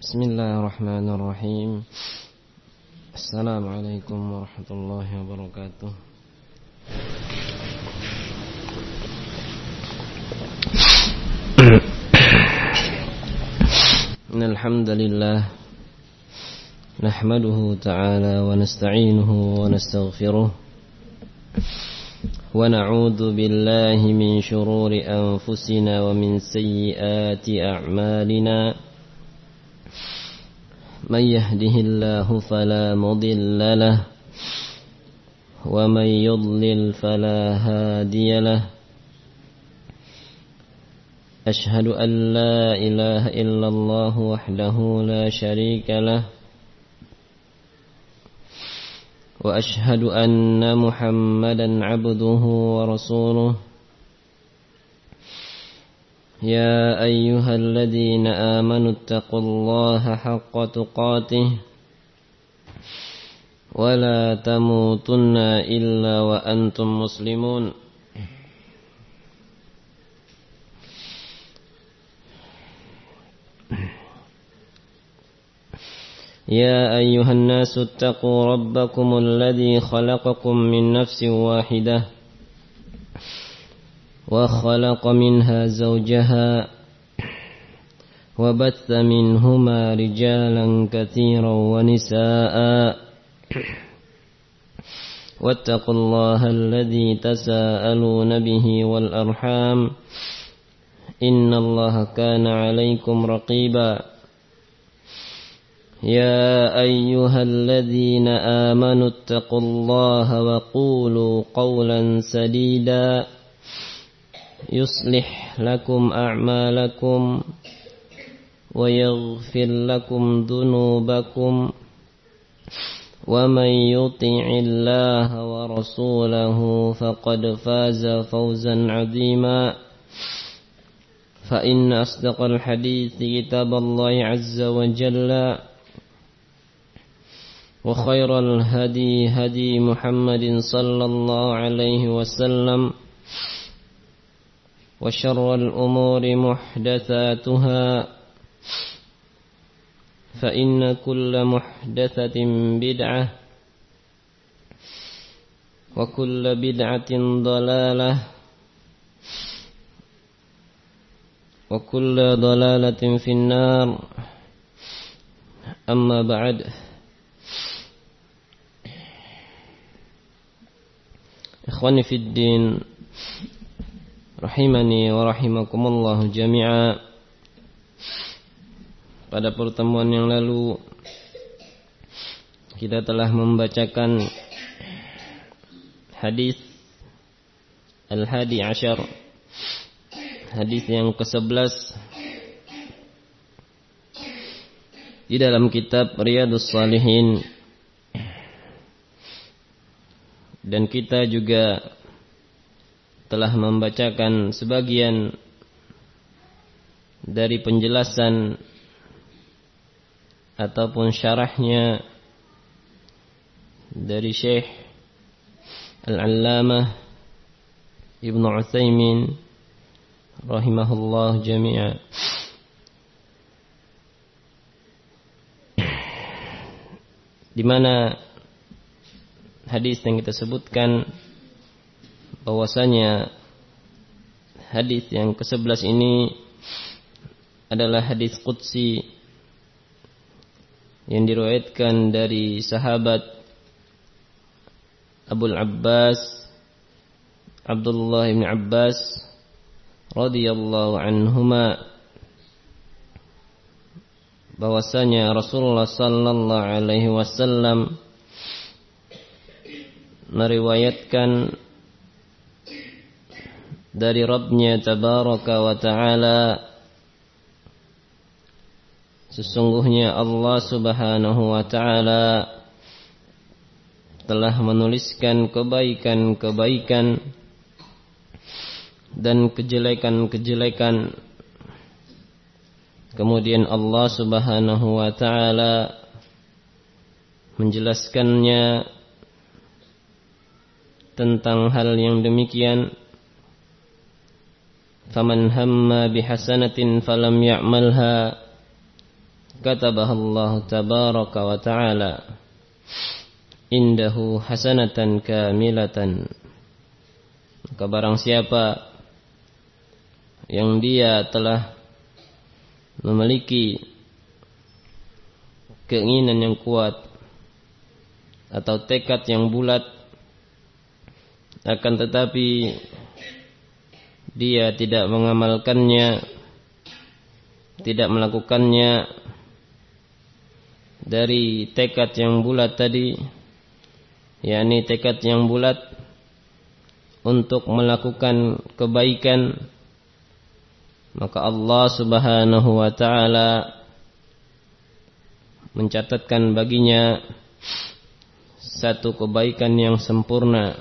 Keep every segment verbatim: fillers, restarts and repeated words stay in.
Bismillahirrahmanirrahim. Assalamualaikum warahmatullahi wabarakatuh. Innal hamdalillah nahmaduhu ta'ala wa nasta'inuhu wa nastaghfiruh wa na'udzu billahi min shururi anfusina wa min sayyiati a'malina. من يهده الله فلا مضل له ومن يضلل فلا هادي له أشهد أن لا إله إلا الله وحده لا شريك له وأشهد أن محمدا عبده ورسوله يا أيها الذين آمنوا اتقوا الله حق تقاته ولا تموتن إلا وأنتم مسلمون يا أيها الناس اتقوا ربكم الذي خلقكم من نفس واحدة وخلق منها زوجها وبث منهما رجالا كثيرا ونساء واتقوا الله الذي تساءلون به والأرحام إن الله كان عليكم رقيبا يا أيها الذين آمنوا اتقوا الله وقولوا قولا سديدا يصلح لكم أعمالكم ويغفر لكم ذنوبكم ومن يطع الله ورسوله فقد فاز فوزا عظيما فإن أصدق الحديث كتاب الله عز وجل وخير الهدي هدي محمد صلى الله عليه وسلم وشر الأمور محدثاتها فإن كل محدثة بدعة وكل بدعة ضلالة وكل ضلالة في النار أما بعد إخواني في الدين rahimani wa rahimakumullahu jami'a. Pada pertemuan yang lalu kita telah membacakan hadis Al-Hadi Ashar, hadis yang kesebelas di dalam kitab Riyadhus Shalihin, dan kita juga telah membacakan sebagian dari penjelasan ataupun syarahnya dari Syekh Al-Allamah Ibnu Utsaimin rahimahullah jami'a. Di mana hadis yang kita sebutkan bahwasanya hadis yang kesebelas ini adalah hadis qudsi yang diriwayatkan dari sahabat Abul Abbas Abdullah bin Abbas radhiyallahu anhuma, bahwasanya Rasulullah sallallahu alaihi wasallam meriwayatkan dari Rabbnya tabaraka wa ta'ala, sesungguhnya Allah subhanahu wa ta'ala telah menuliskan kebaikan-kebaikan dan kejelekan-kejelekan. Kemudian Allah subhanahu wa ta'ala menjelaskannya tentang hal yang demikian. Faman hamma bihasanatin falam ya'malha katabaha Allah tabaraka wa ta'ala indahu hasanatan kamilatan. Maka barang siapa yang dia telah memiliki keinginan yang kuat atau tekad yang bulat, akan tetapi dia tidak mengamalkannya, tidak melakukannya dari tekad yang bulat tadi, yakni tekad yang bulat untuk melakukan kebaikan, maka Allah Subhanahu wa ta'ala mencatatkan baginya satu kebaikan yang sempurna.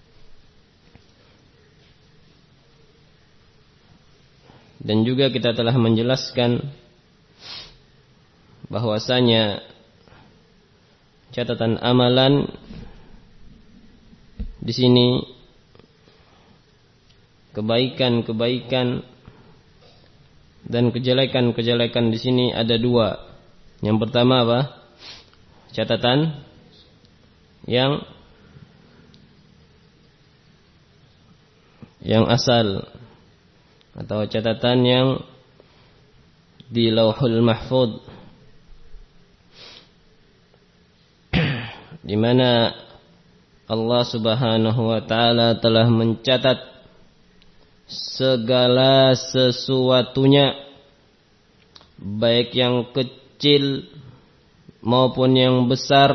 Dan juga kita telah menjelaskan bahwasanya catatan amalan di sini, kebaikan-kebaikan dan kejelekan-kejelekan di sini ada dua. Yang pertama apa? Catatan yang yang asal atau catatan yang di Lauhul Mahfuz, di mana Allah Subhanahu wa ta'ala telah mencatat segala sesuatunya, baik yang kecil maupun yang besar,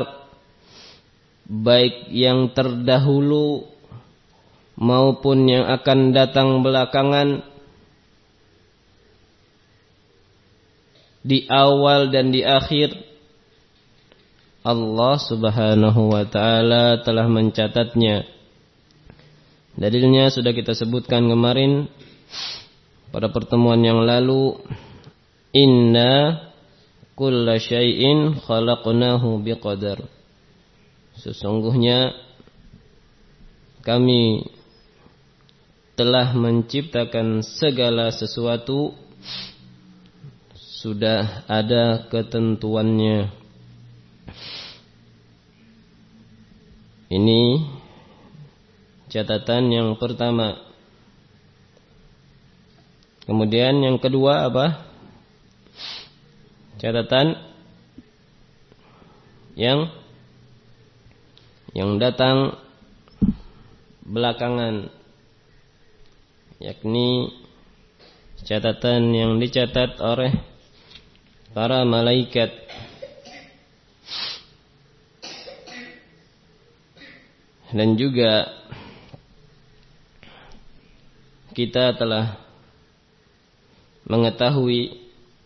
baik yang terdahulu maupun yang akan datang belakangan, di awal dan di akhir. Allah Subhanahu wa ta'ala telah mencatatnya. Dalilnya sudah kita sebutkan kemarin pada pertemuan yang lalu. Inna kulla syai'in khalaqnahu biqadar. Sesungguhnya kami telah menciptakan segala sesuatu, sudah ada ketentuannya. Ini catatan yang pertama. Kemudian yang kedua apa? Catatan yang yang datang belakangan, yakni catatan yang dicatat oleh para malaikat. Dan juga kita telah mengetahui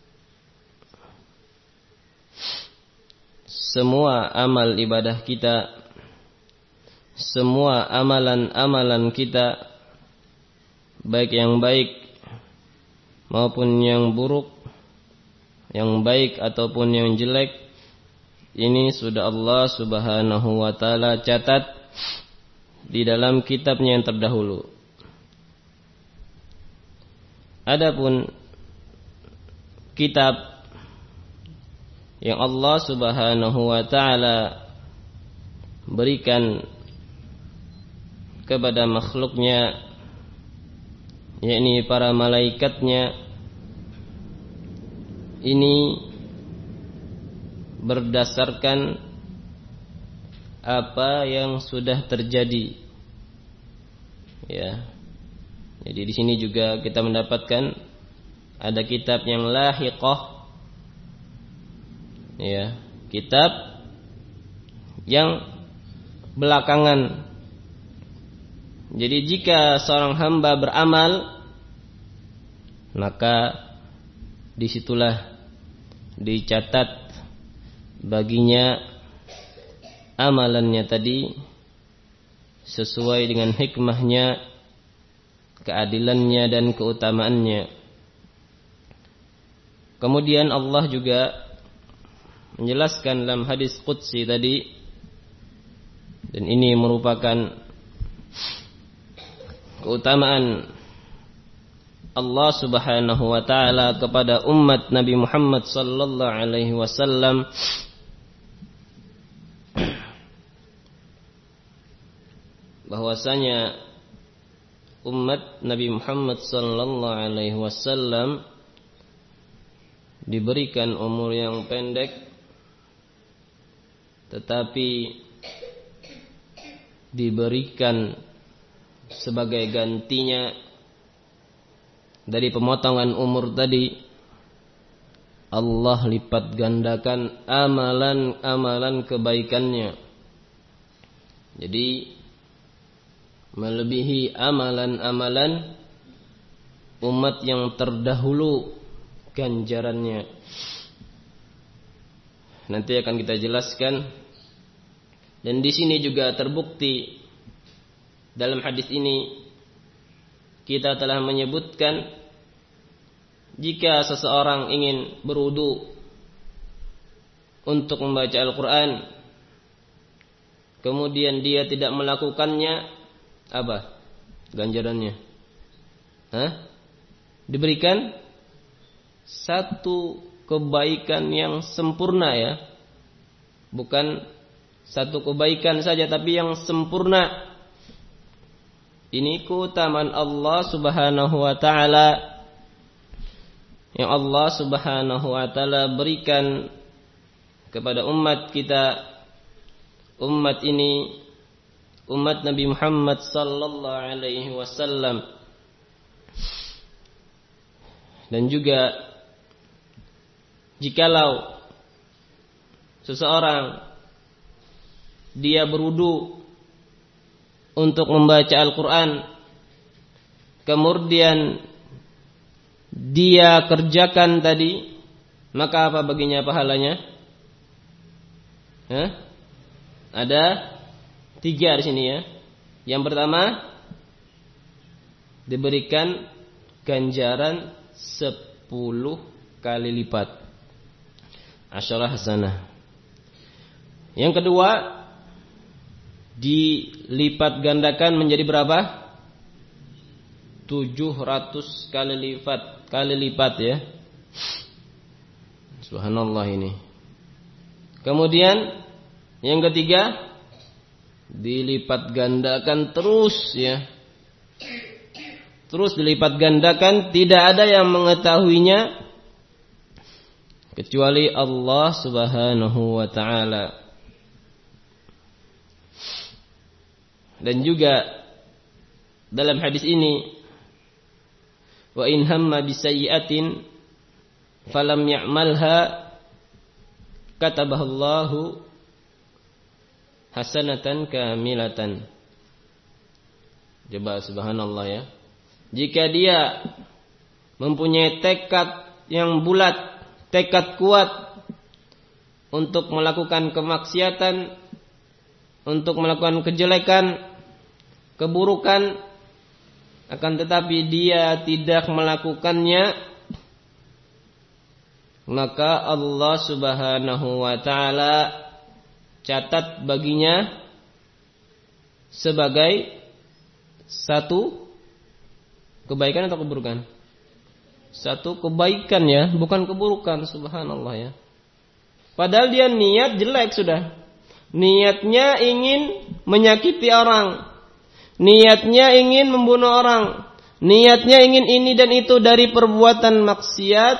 semua amal ibadah kita, semua amalan-amalan kita, baik yang baik maupun yang buruk, yang baik ataupun yang jelek, ini sudah Allah Subhanahu wa ta'ala catat di dalam kitabnya yang terdahulu. Adapun kitab yang Allah Subhanahu wa ta'ala berikan kepada makhluknya, yakni para malaikatnya, ini berdasarkan apa yang sudah terjadi. Ya. Jadi di sini juga kita mendapatkan ada kitab yang lahiqah. Ya, kitab yang belakangan. Jadi jika seorang hamba beramal, maka disitulah dicatat baginya amalannya tadi sesuai dengan hikmahnya, keadilannya dan keutamaannya. Kemudian Allah juga menjelaskan dalam hadis qudsi tadi, dan ini merupakan keutamaan Allah Subhanahu wa taala kepada umat Nabi Muhammad sallallahu alaihi wasallam bahwasanya umat Nabi Muhammad sallallahu alaihi wasallam diberikan umur yang pendek, tetapi diberikan sebagai gantinya dari pemotongan umur tadi, Allah lipat gandakan amalan-amalan kebaikannya. Jadi melebihi amalan-amalan umat yang terdahulu ganjarannya. Nanti akan kita jelaskan. Dan di sini juga terbukti dalam hadis ini kita telah menyebutkan jika seseorang ingin berwudu untuk membaca Al-Quran, kemudian dia tidak melakukannya, apa ganjarannya? Hah? Diberikan satu kebaikan yang sempurna, ya, bukan satu kebaikan saja, tapi yang sempurna. Ini keutamaan Allah Subhanahu wa taala yang Allah Subhanahu wa taala berikan kepada umat kita, umat ini, umat Nabi Muhammad sallallahu alaihi wasallam. Dan juga jikalau seseorang dia berwudu untuk membaca Al-Quran, kemudian dia kerjakan tadi, maka apa baginya pahalanya? Hah? Ada tiga di sini, ya. Yang pertama, diberikan ganjaran sepuluh kali lipat, asyarah hasanah. Yang kedua, dilipat gandakan menjadi berapa? tujuh ratus kali lipat, kali lipat, ya. Subhanallah ini. Kemudian yang ketiga, dilipat gandakan terus, ya. Terus dilipat gandakan, tidak ada yang mengetahuinya kecuali Allah Subhanahu wa taala. Dan juga dalam hadis ini, wa in hamma bisayyi'atin falam ya'malha katabahallahu hasanatan kamilatan. Coba subhanallah, ya. Jika dia mempunyai tekad yang bulat, tekad kuat untuk melakukan kemaksiatan, untuk melakukan kejelekan, keburukan, akan tetapi dia tidak melakukannya, maka Allah Subhanahu wa taala catat baginya sebagai satu kebaikan atau keburukan? Satu kebaikan, ya, bukan keburukan. Subhanallah, ya. Padahal dia niat jelek sudah. Niatnya ingin menyakiti orang, niatnya ingin membunuh orang, niatnya ingin ini dan itu dari perbuatan maksiat,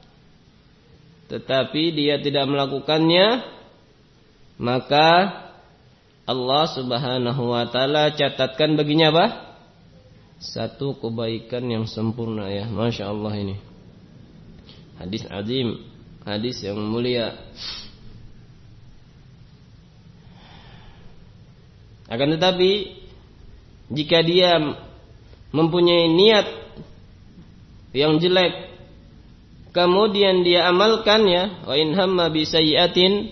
tetapi dia tidak melakukannya, maka Allah Subhanahu wa taala catatkan baginya apa? Satu kebaikan yang sempurna, ya. Masya Allah ini. Hadis azim, hadis yang mulia. Akan tetapi jika dia mempunyai niat yang jelek, kemudian dia amalkan, ya, wa in hamma bi sayyi'atin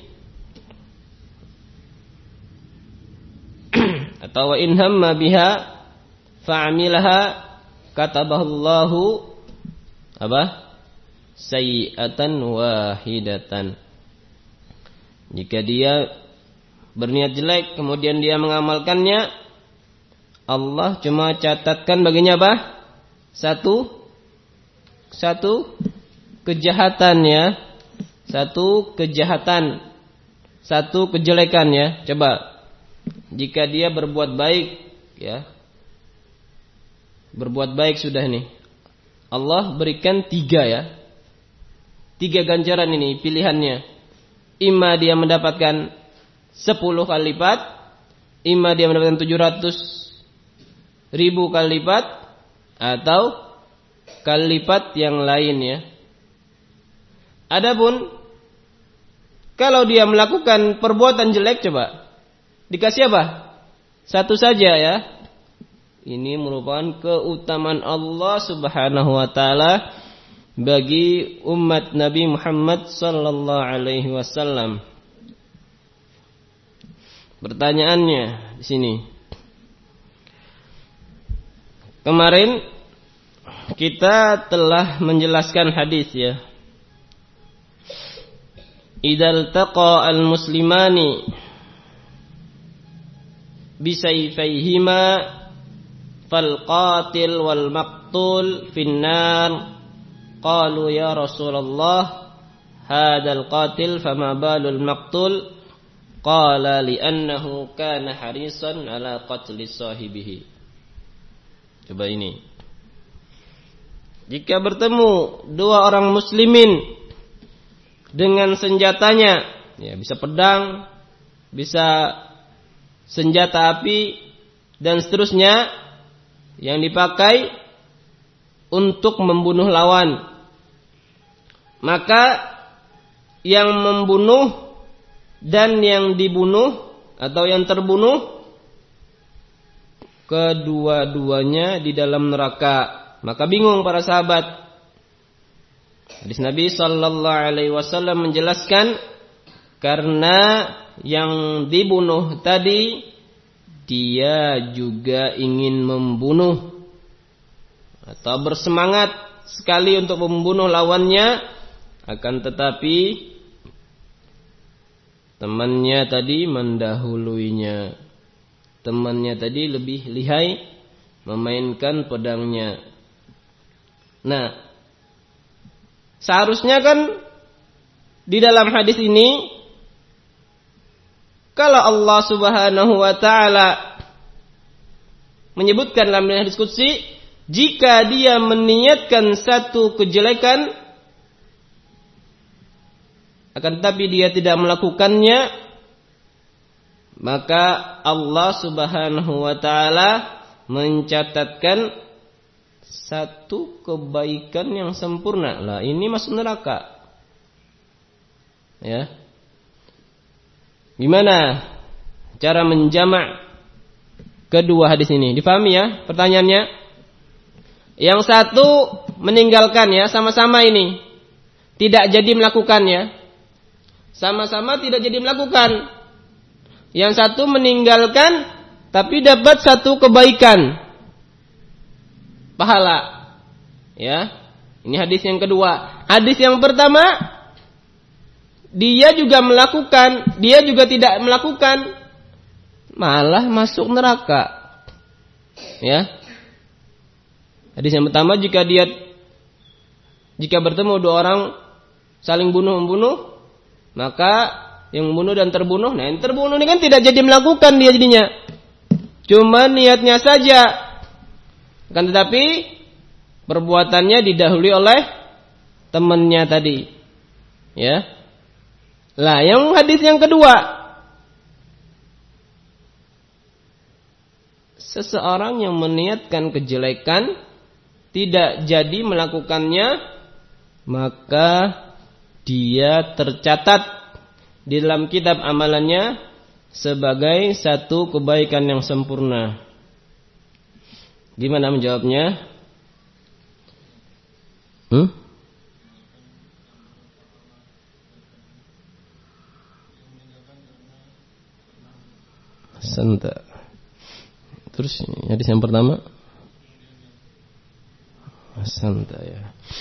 atau wa in hamma biha fa'amilaha katabahallahu apa? Sayyi'atan wahidatan. Jika dia berniat jelek kemudian dia mengamalkannya, Allah cuma catatkan baginya apa? Satu satu kejahatan ya. Satu kejahatan, satu kejelekan ya. Coba, jika dia berbuat baik ya, berbuat baik sudah nih, Allah berikan tiga ya, tiga ganjaran ini pilihannya. Ima dia mendapatkan sepuluh kali lipat, ima dia mendapatkan tujuh ratus ribu kali lipat, atau kali lipat yang lain ya. Adapun kalau dia melakukan perbuatan jelek, coba dikasih apa? Satu saja ya. Ini merupakan keutamaan Allah Subhanahu wa taala bagi umat Nabi Muhammad sallallahu alaihi wasallam. Pertanyaannya di sini. Kemarin kita telah menjelaskan hadis ya. Idzal taqa al-muslimani bisayfayhima fal qatil wal maqtul finnar. Qalu ya Rasulullah hadzal qatil fama balul maqtul? Qala li'annahu kana harisan ala qatli sahibihi. Coba ini. Jika bertemu dua orang muslimin dengan senjatanya, ya bisa pedang, bisa senjata api dan seterusnya yang dipakai untuk membunuh lawan, maka yang membunuh dan yang dibunuh atau yang terbunuh kedua-duanya di dalam neraka. Maka bingung para sahabat. Hadis Nabi sallallahu alaihi wasallam menjelaskan, karena yang dibunuh tadi dia juga ingin membunuh atau bersemangat sekali untuk membunuh lawannya, akan tetapi temannya tadi mendahuluinya. Temannya tadi lebih lihai memainkan pedangnya. Nah, seharusnya kan di dalam hadis ini, kalau Allah Subhanahu wa taala menyebutkan dalam hadis qudsi, jika dia meniatkan satu kejelekan akan tetapi dia tidak melakukannya, maka Allah Subhanahu wa taala mencatatkan satu kebaikan yang sempurna. Lah ini masuk neraka. Ya. Gimana cara menjamak kedua hadis ini? Difahami ya pertanyaannya? Yang satu meninggalkan ya, sama-sama ini tidak jadi melakukannya. Sama-sama tidak jadi melakukan. Yang satu meninggalkan tapi dapat satu kebaikan, pahala. Ya. Ini hadis yang kedua. Hadis yang pertama, dia juga melakukan, dia juga tidak melakukan, malah masuk neraka. Ya. Hadis yang pertama, jika dia jika bertemu dua orang saling bunuh-membunuh, maka yang membunuh dan terbunuh, nah yang terbunuh ini kan tidak jadi melakukan dia jadinya. Cuma niatnya saja. Kan tetapi perbuatannya didahului oleh temannya tadi. Ya. Lah, yang hadis yang kedua, seseorang yang meniatkan kejelekan tidak jadi melakukannya, maka dia tercatat di dalam kitab amalannya sebagai satu kebaikan yang sempurna. Gimana menjawabnya? Hmm? Santa. Terus hadis yang pertama? Santa ya.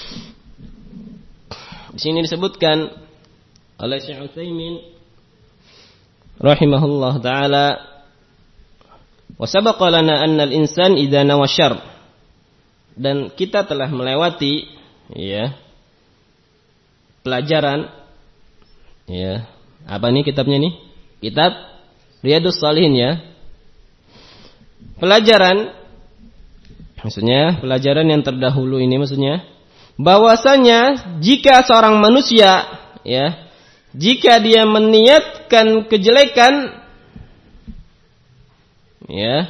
Di sini disebutkan oleh Syekh Utsaimin rahimahullah taala, wa sabaqa lana anna al-insan idza nawa syarr, dan kita telah melewati ya, pelajaran, ya, apa nih kitabnya nih? Kitab Riyadhus Shalihin ya. Pelajaran, maksudnya pelajaran yang terdahulu ini maksudnya, bahwasanya jika seorang manusia, ya, jika dia meniatkan kejelekan, ya,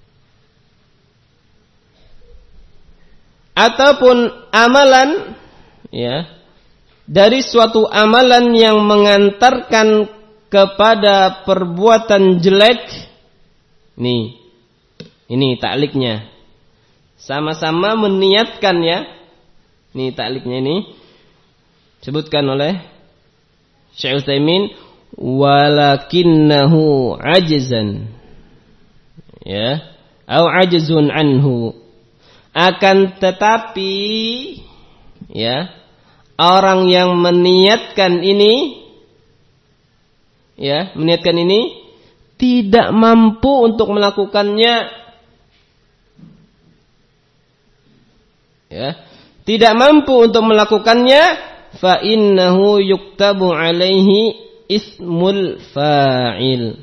ataupun amalan, ya, dari suatu amalan yang mengantarkan kepada perbuatan jelek, nih, ini takliknya, sama-sama meniatkan ya, nih takliknya ini, sebutkan oleh Syekh Utsaimin, walakinnahu ajzan, ya, au ajzun anhu, akan tetapi, ya, orang yang meniatkan ini, ya, meniatkan ini tidak mampu untuk melakukannya, ya, tidak mampu untuk melakukannya, fa innahu yuktabu alaihi ismul fa'il,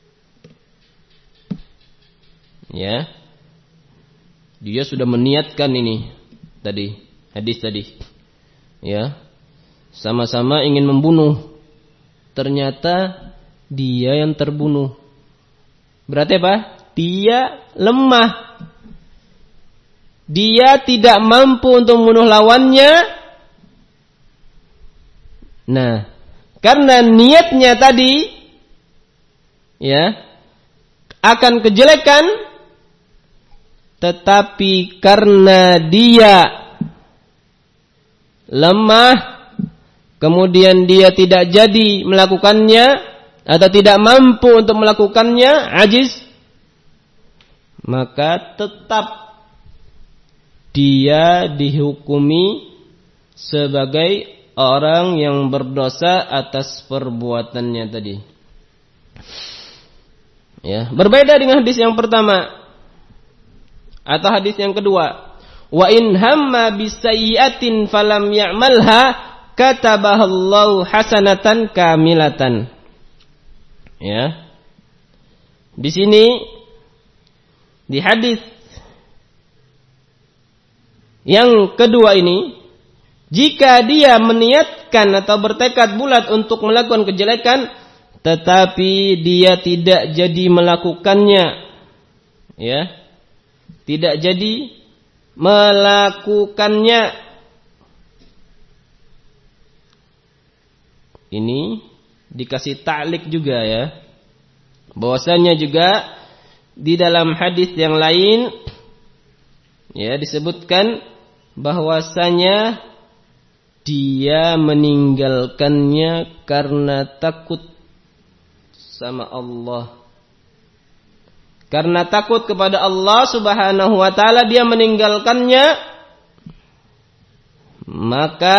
ya, dia sudah meniatkan ini tadi, hadis tadi, ya, sama-sama ingin membunuh, ternyata dia yang terbunuh. Berarti apa? Dia lemah, dia tidak mampu untuk membunuh lawannya. Nah, karena niatnya tadi, ya, akan kejelekan, tetapi karena dia lemah, kemudian dia tidak jadi melakukannya atau tidak mampu untuk melakukannya, ajiz, maka tetap dia dihukumi sebagai orang yang berdosa atas perbuatannya tadi. Ya, berbeda dengan hadis yang pertama atau hadis yang kedua. Wa in hamma bisayyi'atin falam ya'malha katabahallahu hasanatan kamilatan. Ya. Di sini di hadis yang kedua ini, jika dia meniatkan atau bertekad bulat untuk melakukan kejelekan, tetapi dia tidak jadi melakukannya, ya, tidak jadi melakukannya, ini dikasih ta'liq juga ya, bahwasanya juga di dalam hadis yang lain, ya, disebutkan bahwasanya dia meninggalkannya karena takut sama Allah. Karena takut kepada Allah Subhanahu wa taala dia meninggalkannya. Maka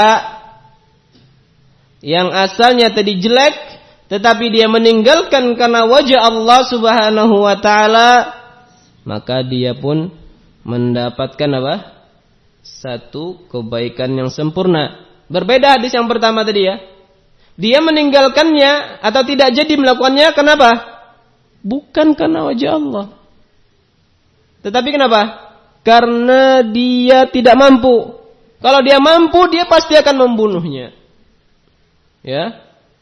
yang asalnya tadi jelek, tetapi dia meninggalkan karena wajah Allah Subhanahu wa taala, maka dia pun mendapatkan apa? Satu kebaikan yang sempurna. Berbeda hadis yang pertama tadi ya. Dia meninggalkannya atau tidak jadi melakukannya, kenapa? Bukan karena wajah Allah. Tetapi kenapa? Karena dia tidak mampu. Kalau dia mampu, dia pasti akan membunuhnya. Ya.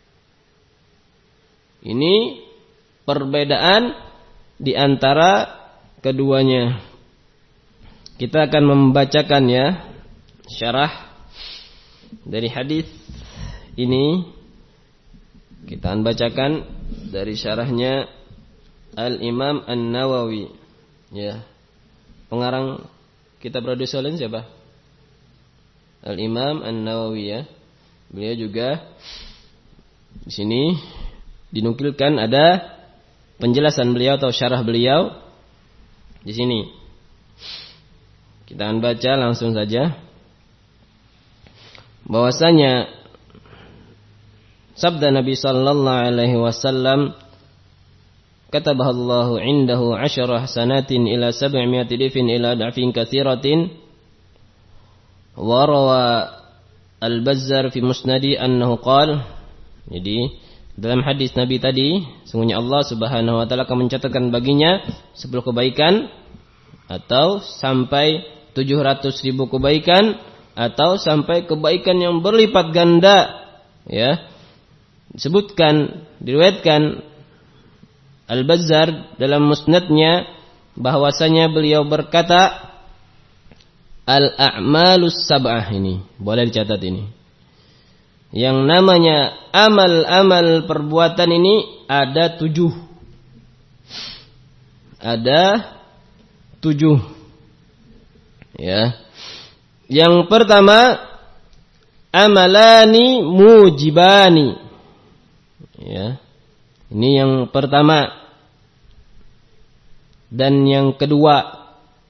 Ini perbedaan di antara keduanya. Kita akan membacakan ya syarah dari hadis ini. Kita akan bacakan dari syarahnya Al-Imam An-Nawawi. Ya. Pengarang kitab Riyadhus Shalihin siapa? Al-Imam An-Nawawi ya. Beliau juga di sini dinukilkan ada penjelasan beliau atau syarah beliau di sini. Kita akan baca langsung saja. Bahwasanya sabda Nabi sallallahu alaihi wasallam, katabahallahu indahu asyara hasanatin ila sab'imi'ati difin ila da'fin katsiratin wa rawa Al-Bazzar fi Musnadi annahu qala, jadi dalam hadis Nabi tadi, sungguhnya Allah Subhanahu wa taala akan mencatatkan baginya sepuluh kebaikan atau sampai tujuh ratus ribu kebaikan atau sampai kebaikan yang berlipat ganda, ya. Disebutkan, diriwayatkan Al-Bazzar dalam musnadnya bahwasanya beliau berkata, al-a'malus sab'ah, ini boleh dicatat ini. Yang namanya amal-amal perbuatan ini ada tujuh. Ada tujuh. Ya. Yang pertama, amalani mujibani. Ya. Ini yang pertama. Dan yang kedua,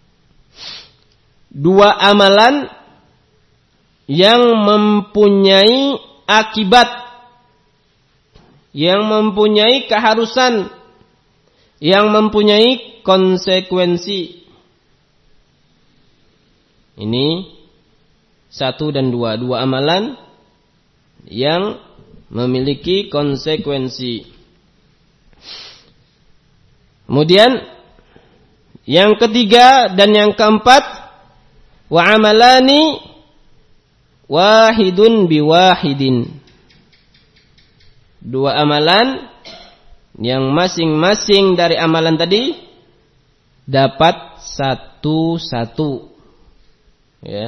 dua amalan yang mempunyai akibat, yang mempunyai keharusan, yang mempunyai konsekuensi. Ini satu dan dua, dua amalan yang memiliki konsekuensi. Kemudian yang ketiga dan yang keempat, wa amalani wahidun biwahidin. Dua amalan yang masing-masing dari amalan tadi dapat satu-satu. Ya.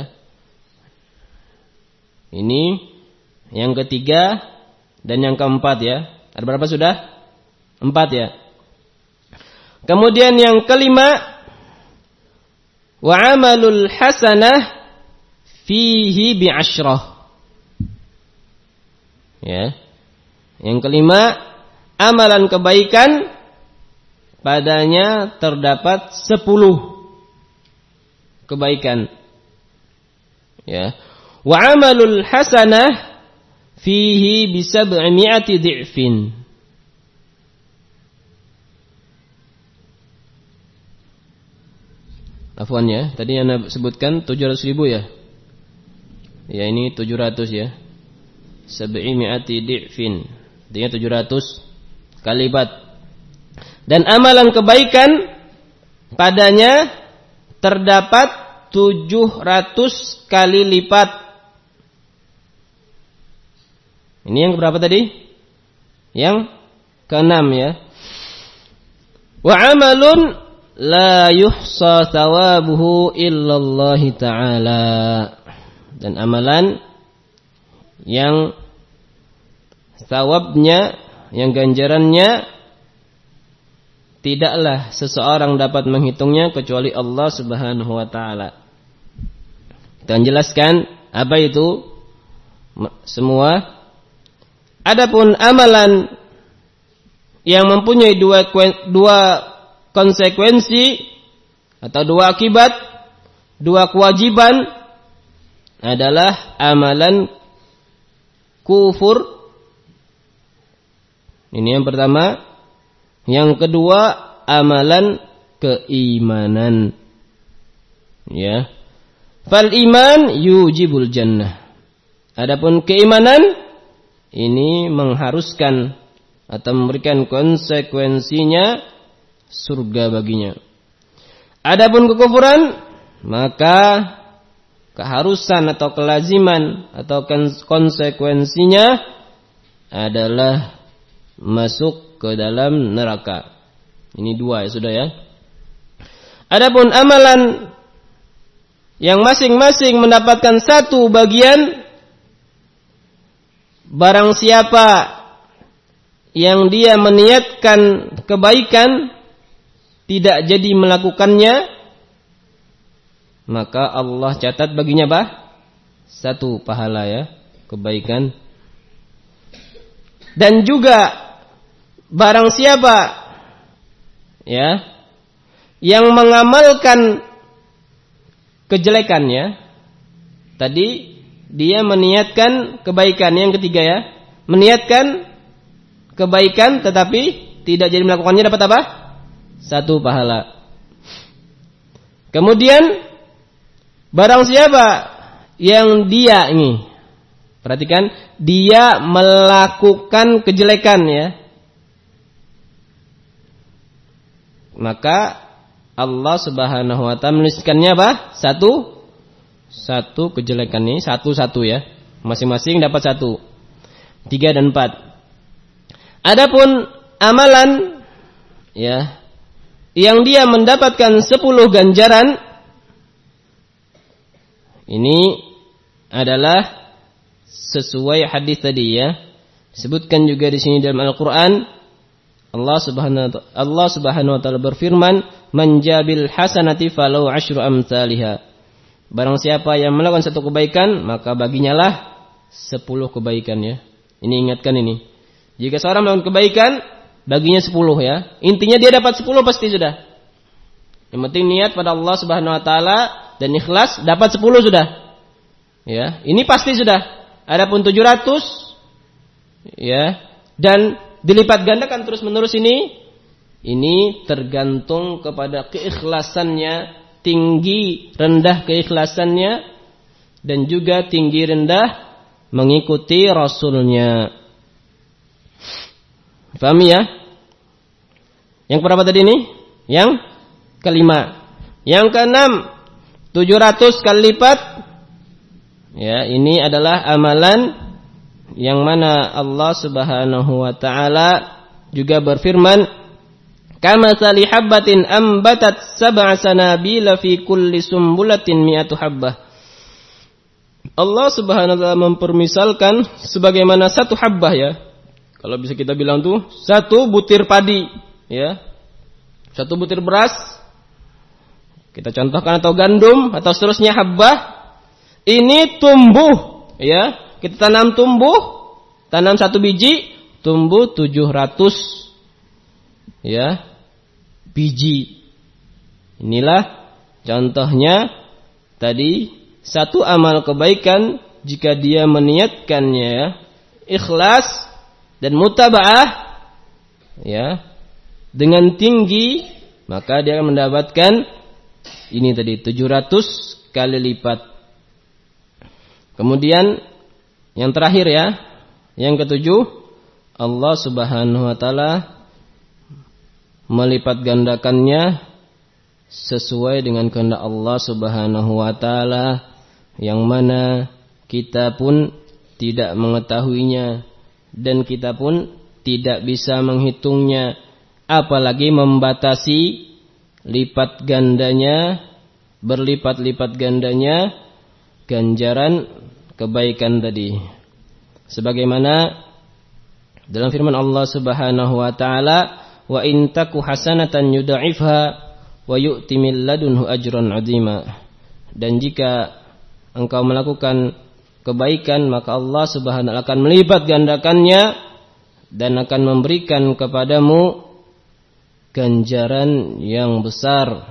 Ini yang ketiga dan yang keempat, ya. Ada berapa sudah? Empat, ya. Kemudian yang kelima, wa amalul hasanah fihi bi'ashrah. Ya. Yang kelima, amalan kebaikan padanya terdapat sepuluh kebaikan. Ya. Wa amalul hasanah fihi bi sab'imi'ati dhi'fin. Afwan, ya, tadi Anda sebutkan tujuh ratus ribu, ya. Ya, ini tujuh ratus, ya. Sab'imi'ati dhi'fin. Artinya tujuh ratus kali lipat. Dan amalan kebaikan padanya terdapat tujuh ratus kali lipat. Ini yang berapa tadi? Yang keenam, ya. Wa amalun la yuhsa thawabuhu illallahi ta'ala. Dan amalan yang thawabnya, yang ganjarannya tidaklah seseorang dapat menghitungnya kecuali Allah Subhanahu wa taala. Kita jelaskan apa itu semua. Adapun amalan yang mempunyai dua dua konsekuensi atau dua akibat, dua kewajiban adalah amalan kufur. Ini yang pertama. Yang kedua, amalan keimanan. Ya. Fal iman yujibul jannah. Adapun keimanan ini mengharuskan atau memberikan konsekuensinya surga baginya. Adapun kekufuran, maka keharusan atau kelaziman atau konsekuensinya adalah masuk ke dalam neraka. Ini dua, ya, sudah, ya. Adapun amalan yang masing-masing mendapatkan satu bagian, barang siapa yang dia meniatkan kebaikan tidak jadi melakukannya, maka Allah catat baginya apa? Satu pahala, ya, kebaikan. Dan juga barang siapa, ya, yang mengamalkan kejelekannya, tadi dia meniatkan kebaikan. Yang ketiga, ya, meniatkan kebaikan tetapi tidak jadi melakukannya, dapat apa? Satu pahala. Kemudian barang siapa yang dia ini, perhatikan, dia melakukan kejelekan ya, maka Allah Subhanahu wa taala menuliskannya apa? Satu satu kejelekan ini, satu-satu ya. Masing-masing dapat satu. Tiga dan empat. Adapun amalan ya yang dia mendapatkan sepuluh ganjaran, ini adalah sesuai hadis tadi ya. Disebutkan juga di sini dalam Al-Qur'an, Allah Subhanahu Allah Subhanahu wa taala berfirman, "Man jabil hasanati falau asyru amsalihha." Barang siapa yang melakukan satu kebaikan, maka baginya lah sepuluh kebaikan ya. Ini ingatkan ini. Jika seorang melakukan kebaikan, baginya sepuluh ya. Intinya dia dapat sepuluh pasti sudah. Yang penting niat pada Allah Subhanahu wa taala dan ikhlas, dapat sepuluh sudah. Ya, ini pasti sudah. Adapun tujuh ratus ya, dan dilipat gandakan terus-menerus ini, ini tergantung kepada keikhlasannya, tinggi rendah keikhlasannya, dan juga tinggi rendah mengikuti Rasulnya. Paham ya? Yang berapa tadi ini? Yang kelima. Yang keenam, tujuh ratus kali lipat. Ya, ini adalah amalan yang mana Allah Subhanahu wa taala juga berfirman, "Kama sali habbatin ambatat sab'a sanabila fi kulli sumbulatin mi'atu habbah." Allah Subhanahu wa taala mempermisalkan sebagaimana satu habbah ya. Kalau bisa kita bilang tuh satu butir padi ya. Satu butir beras. Kita contohkan, atau gandum atau seterusnya habbah. Ini tumbuh ya. Kita tanam tumbuh, tanam satu biji, tumbuh tujuh ratus ya biji. Inilah contohnya tadi, satu amal kebaikan jika dia meniatkannya ikhlas dan mutaba'ah ya dengan tinggi, maka dia akan mendapatkan ini tadi tujuh ratus kali lipat. Kemudian yang terakhir ya, yang ketujuh, Allah Subhanahu wa taala melipat gandakannya sesuai dengan kehendak Allah Subhanahu wa taala, yang mana kita pun tidak mengetahuinya dan kita pun tidak bisa menghitungnya, apalagi membatasi lipat gandanya, berlipat-lipat gandanya ganjaran kebaikan tadi. Sebagaimana dalam firman Allah Subhanahu wa taala, "Wa in taku hasanatan yudha'ifha wa yu'ti min ladunhu ajran 'azima." Dan jika engkau melakukan kebaikan, maka Allah Subhanahu wa taala akan melipat gandakannya dan akan memberikan kepadamu ganjaran yang besar.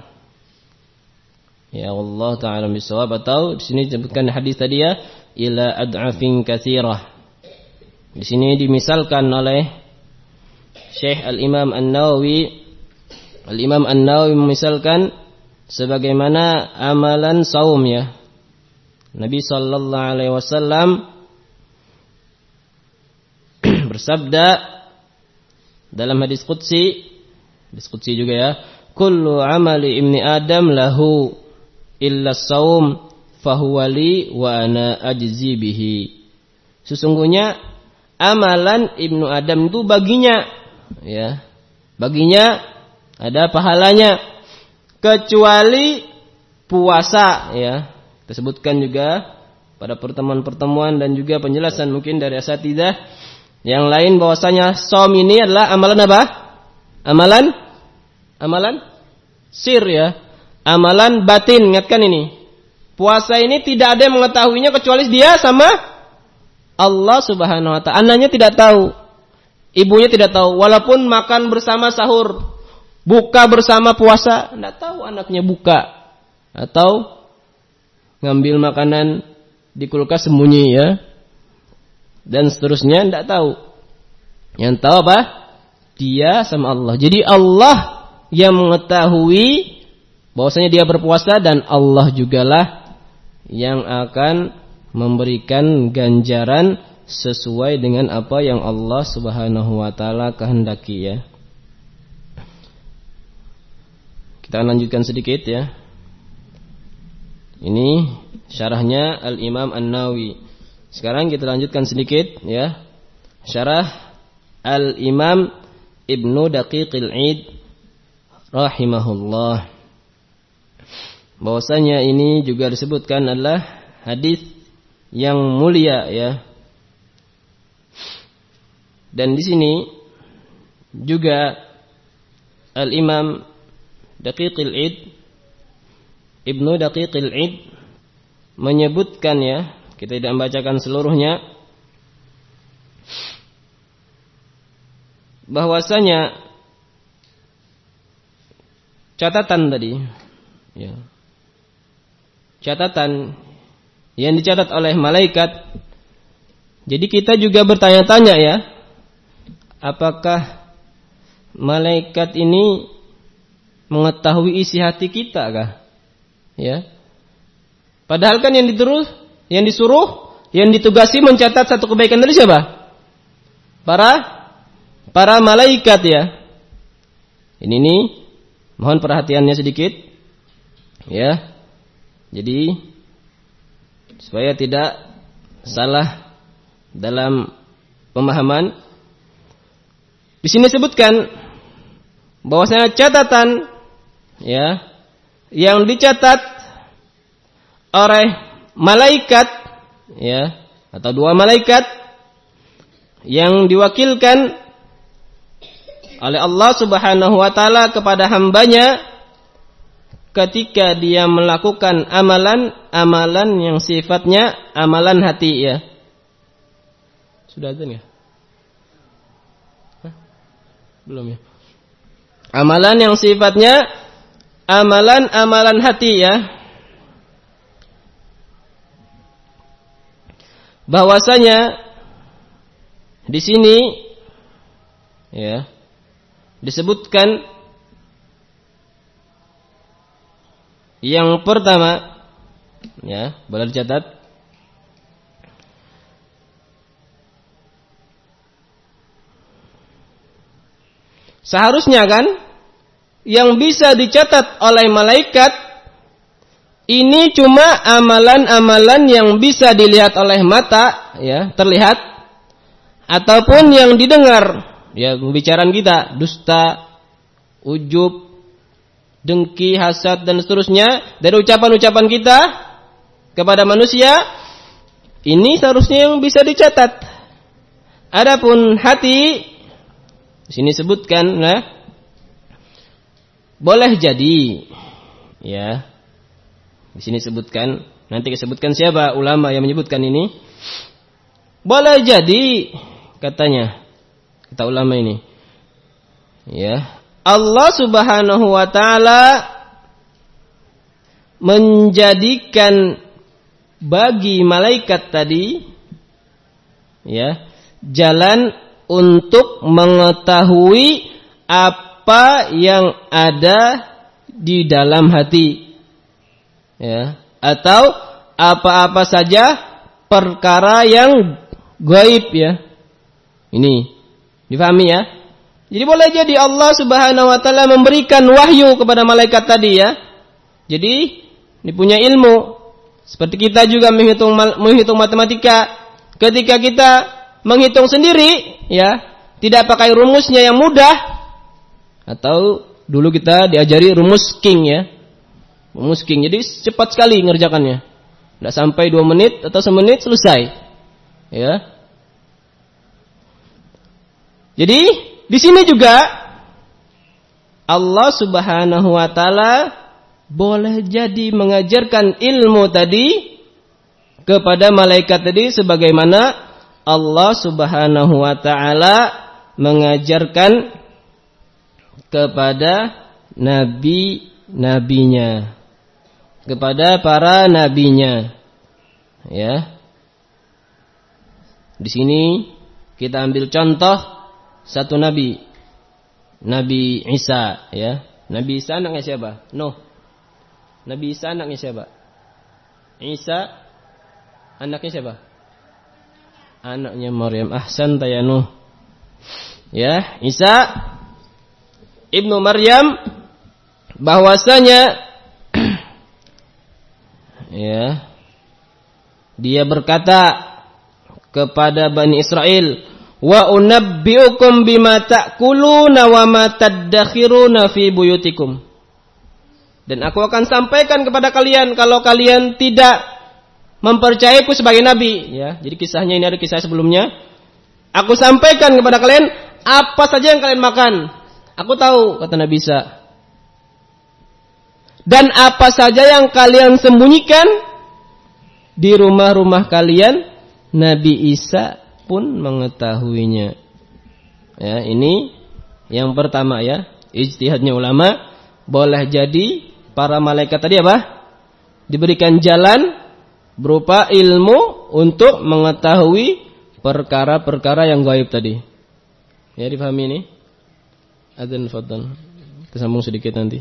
Ya Allah taala bisawab. Atau di sini disebutkan hadis tadi ya, ila ad'afin katsirah. Di sini dimisalkan oleh Syekh Al-Imam An-Nawawi. Al-Imam An-Nawawi memisalkan sebagaimana amalan saum ya. Nabi sallallahu alaihi wasallam bersabda dalam hadis qudsi, hadis qudsi juga ya, kullu amali ibni Adam lahu illa saum fahuwa li wa ana ajzi bihi. Sesungguhnya amalan ibnu Adam itu baginya ya, baginya ada pahalanya kecuali puasa ya. Kita sebutkan juga pada pertemuan-pertemuan dan juga penjelasan mungkin dari asatidzah yang lain bahwasanya saum ini adalah amalan apa? Amalan amalan sir ya. Amalan batin, ingatkan ini. Puasa ini tidak ada yang mengetahuinya kecuali dia sama Allah Subhanahu wa taala. Anaknya tidak tahu, ibunya tidak tahu, walaupun makan bersama sahur, buka bersama puasa, tidak tahu anaknya buka atau ngambil makanan di kulkas sembunyi ya, dan seterusnya, tidak tahu. Yang tahu apa? Dia sama Allah. Jadi Allah yang mengetahui bahwasanya dia berpuasa, dan Allah jugalah yang akan memberikan ganjaran sesuai dengan apa yang Allah Subhanahu wa taala kehendaki ya. Kita lanjutkan sedikit ya. Ini syarahnya Al-Imam An-Nawawi. Sekarang kita lanjutkan sedikit ya. Syarah Al-Imam Ibnu Daqiqil Id rahimahullah. Bahwasanya ini juga disebutkan adalah hadis yang mulia ya. Dan di sini juga Al-Imam Daqiqil Id Ibnu Daqiqil Id menyebutkan ya, kita tidak membacakan seluruhnya, bahwasanya catatan tadi ya, catatan yang dicatat oleh malaikat. Jadi kita juga bertanya-tanya ya, apakah malaikat ini mengetahui isi hati kita kah? Ya. Padahal kan yang dituruh, yang disuruh, yang ditugasi mencatat satu kebaikan dari siapa? Para para malaikat ya. Ini nih, mohon perhatiannya sedikit. Ya. Jadi supaya tidak salah dalam pemahaman, di sini sebutkan bahwasanya catatan ya yang dicatat oleh malaikat ya, atau dua malaikat yang diwakilkan oleh Allah Subhanahu wa taala kepada hambanya ketika dia melakukan amalan-amalan yang sifatnya amalan hati ya. Sudah ada ya? Hah? Belum ya? Amalan yang sifatnya amalan-amalan hati ya. Bahwasanya di sini ya disebutkan yang pertama ya, boleh dicatat. Seharusnya kan yang bisa dicatat oleh malaikat ini cuma amalan-amalan yang bisa dilihat oleh mata ya, terlihat, ataupun yang didengar ya, pembicaraan kita, dusta, ujub, dengki, hasad dan seterusnya dari ucapan-ucapan kita kepada manusia, ini seharusnya yang bisa dicatat. Adapun hati, di sini sebutkan, nah, boleh jadi, ya, di sini sebutkan, nanti disebutkan siapa ulama yang menyebutkan ini. Boleh jadi, katanya, kata ulama ini, ya, Allah Subhanahu wa taala menjadikan bagi malaikat tadi ya jalan untuk mengetahui apa yang ada di dalam hati ya, atau apa-apa saja perkara yang gaib ya. Ini difahami ya. Jadi boleh jadi Allah Subhanahu wa taala memberikan wahyu kepada malaikat tadi ya. Jadi ini punya ilmu. Seperti kita juga menghitung menghitung matematika. Ketika kita menghitung sendiri ya, tidak pakai rumusnya yang mudah, atau dulu kita diajari rumus King ya. Rumus King. Jadi cepat sekali ngerjakannya. Tidak sampai dua menit atau semenit selesai. Ya. Jadi di sini juga Allah Subhanahu wa taala boleh jadi mengajarkan ilmu tadi kepada malaikat tadi sebagaimana Allah Subhanahu wa taala mengajarkan kepada nabi-nabinya, kepada para nabinya. Ya. Di sini kita ambil contoh satu nabi, Nabi Isa ya. Nabi Isa anaknya siapa? Nuh. Nabi Isa anaknya siapa? Isa anaknya siapa? Anaknya Maryam. Ahsan tayanu. Ya, Isa ibnu Maryam bahwasanya ya dia berkata kepada Bani Israel, wa unabbiukum bima ta'kuluna wa ma tadakhiruna fi buyutikum. Dan aku akan sampaikan kepada kalian kalau kalian tidak mempercayaiku sebagai nabi, ya. Jadi kisahnya ini ada kisah sebelumnya. Aku sampaikan kepada kalian apa saja yang kalian makan. Aku tahu, kata Nabi Isa. Dan apa saja yang kalian sembunyikan di rumah-rumah kalian, Nabi Isa pun mengetahuinya. Ya, ini yang pertama ya, ijtihadnya ulama. Boleh jadi para malaikat tadi apa? Diberikan jalan berupa ilmu untuk mengetahui perkara-perkara yang gaib tadi. Ya, dipahami ini? Adzan fadhal. Kita sambung sedikit nanti.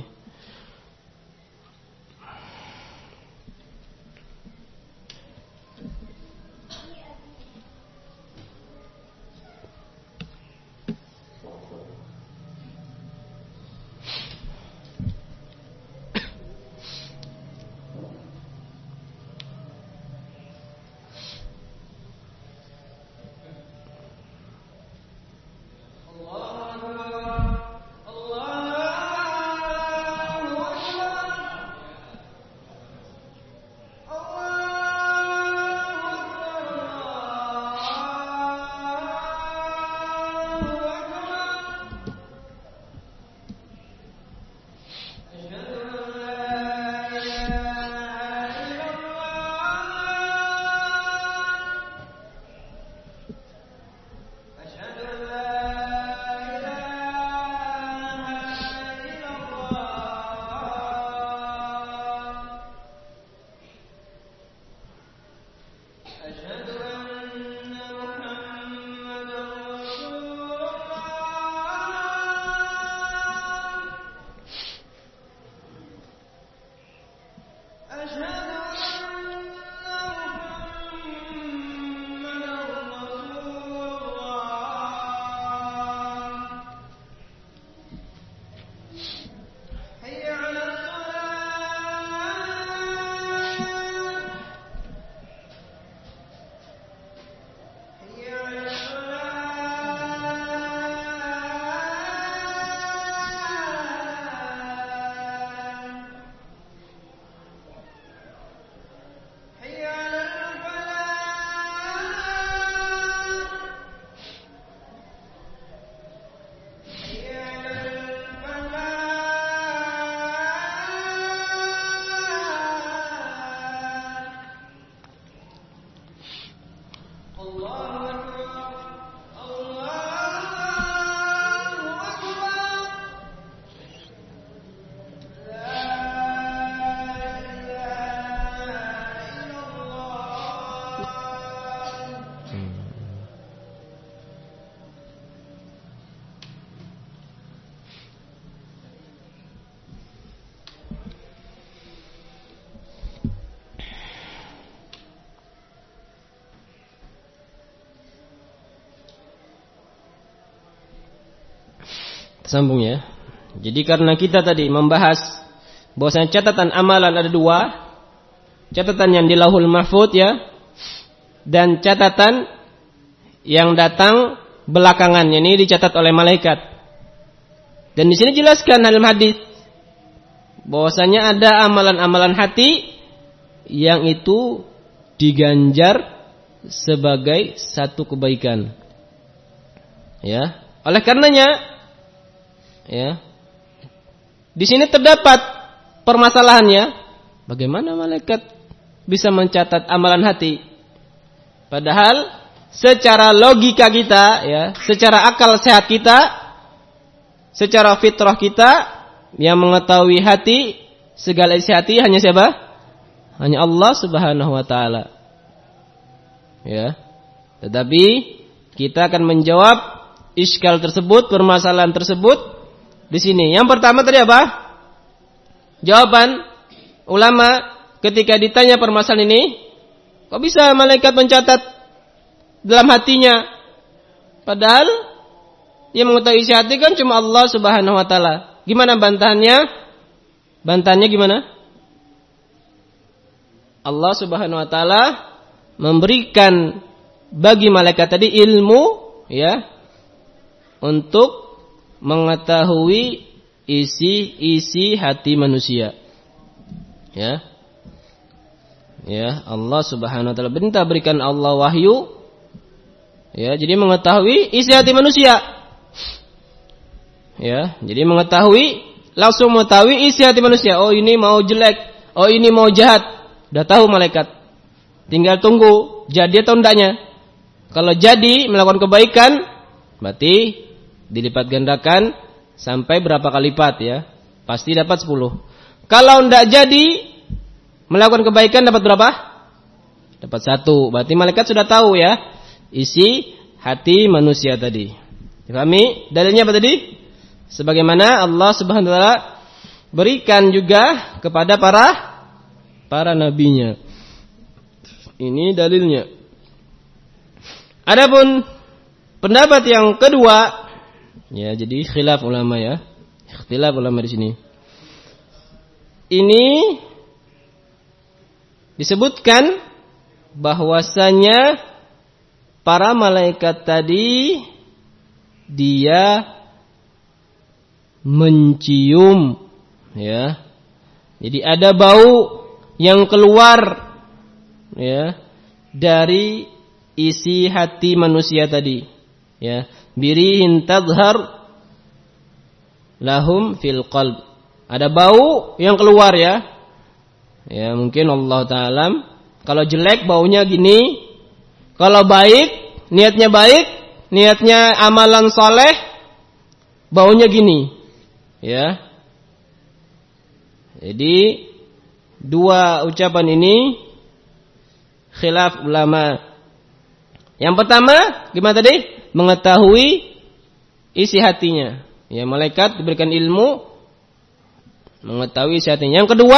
Sambung ya. Jadi karena kita tadi membahas bahwasanya catatan amalan ada dua, catatan yang di Lauhul Mahfuz ya, dan catatan yang datang belakangan, ini dicatat oleh malaikat. Dan di sini jelaskan dalam hadis bahwasanya ada amalan-amalan hati yang itu diganjar sebagai satu kebaikan. Ya, oleh karenanya ya, di sini terdapat permasalahannya, bagaimana malaikat bisa mencatat amalan hati? Padahal secara logika kita, ya, secara akal sehat kita, secara fitrah kita, yang mengetahui hati, segala isi hati hanya siapa? Hanya Allah Subhanahu wa taala. Ya. Tetapi kita akan menjawab iskal tersebut, permasalahan tersebut di sini. Yang pertama tadi apa? Jawaban ulama ketika ditanya permasalahan ini, kok bisa malaikat mencatat dalam hatinya? Padahal yang mengetahui isi hati kan cuma Allah Subhanahu wa taala. Gimana bantahannya? Bantahannya gimana? Allah Subhanahu wa taala memberikan bagi malaikat tadi ilmu, ya, untuk mengetahui isi-isi hati manusia. Ya. Ya, Allah Subhanahu wa taala minta berikan Allah wahyu. Ya, jadi mengetahui isi hati manusia. Ya, jadi mengetahui, langsung mengetahui isi hati manusia. Oh, ini mau jelek, oh ini mau jahat. Udah tahu malaikat. Tinggal tunggu jadi atau endaknya. Kalau jadi melakukan kebaikan, berarti dilipat gandakan sampai berapa kali lipat, ya? Pasti dapat sepuluh. Kalau enggak jadi melakukan kebaikan dapat berapa? Dapat satu. Berarti malaikat sudah tahu, ya, isi hati manusia tadi. Dipahami? Dalilnya apa tadi? Sebagaimana Allah Subhanahu wa taala berikan juga kepada para para nabinya. Ini dalilnya. Adapun pendapat yang kedua, ya, jadi khilaf ulama, ya. Ikhtilaf ulama di sini. Ini disebutkan bahwasanya para malaikat tadi dia mencium, ya. Jadi ada bau yang keluar, ya, dari isi hati manusia tadi, ya. Birihin tadhar lahum fil qalb. Ada bau yang keluar, ya. Ya, mungkin Allah Ta'ala kalau jelek baunya gini, kalau baik, niatnya baik, niatnya amalan soleh, baunya gini, ya. Jadi dua ucapan ini khilaf ulama. Yang pertama, gimana tadi? Mengetahui isi hatinya. Ya, malaikat diberikan ilmu mengetahui isi hatinya. Yang kedua,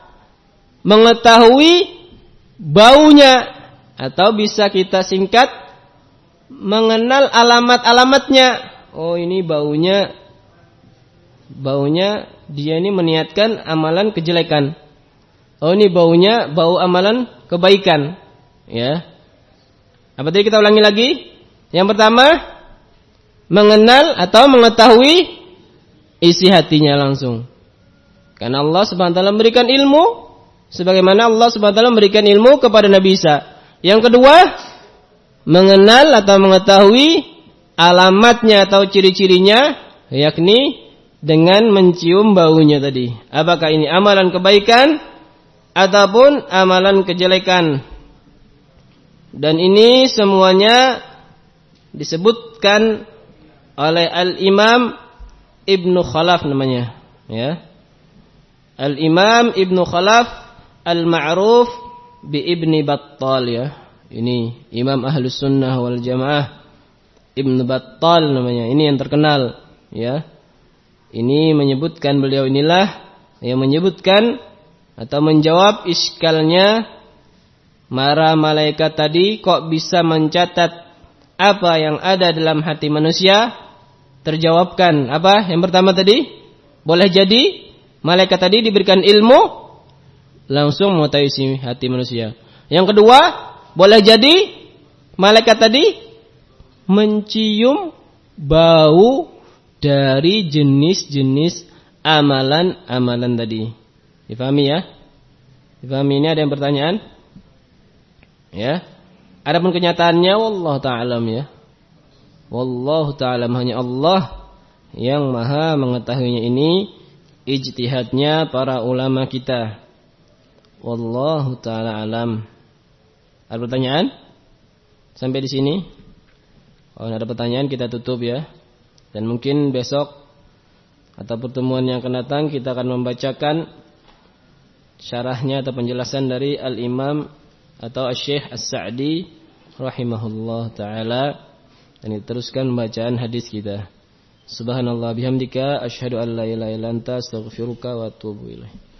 mengetahui baunya, atau bisa kita singkat mengenal alamat-alamatnya. Oh, ini baunya baunya dia ini meniatkan amalan kejelekan. Oh, ini baunya bau amalan kebaikan, ya. Apa tadi kita ulangi lagi? Yang pertama, mengenal atau mengetahui isi hatinya langsung. Karena Allah Subhanahu wa taala memberikan ilmu sebagaimana Allah Subhanahu wa taala memberikan ilmu kepada Nabi Isa. Yang kedua, mengenal atau mengetahui alamatnya atau ciri-cirinya, yakni dengan mencium baunya tadi. Apakah ini amalan kebaikan ataupun amalan kejelekan? Dan ini semuanya disebutkan oleh Al-Imam Ibnu Khalaf namanya, ya. Al-Imam Ibnu Khalaf Al-Ma'ruf bi Ibni Battal, ya. Ini Imam Ahlus Sunnah wal Jamaah, Ibnu Battal namanya. Ini yang terkenal, ya. Ini menyebutkan, beliau inilah yang menyebutkan atau menjawab iskalnya para malaikat tadi kok bisa mencatat apa yang ada dalam hati manusia. Terjawabkan apa? Yang pertama tadi, boleh jadi malaikat tadi diberikan ilmu langsung mengetahui isi hati manusia. Yang kedua, boleh jadi malaikat tadi mencium bau dari jenis-jenis amalan-amalan tadi. Difahami, ya? Difahami. Ini ada yang bertanyaan? Ya. Adapun kenyataannya wallahu ta'ala, ya. Wallahu ta'ala, hanya Allah yang maha mengetahuinya. Ini ijtihadnya para ulama kita. Wallahu ta'ala alam. Ada pertanyaan? Sampai di sini? Kalau ada pertanyaan kita tutup, ya. Dan mungkin besok atau pertemuan yang akan datang kita akan membacakan syarahnya atau penjelasan dari Al-Imam atau Asy-Syaikh As-Sa'di rahimahullah ta'ala. Dan diteruskan bacaan hadis kita. Subhanallah bihamdika asyhadu an la ilaha illa anta astaghfiruka wa atubu ilaik.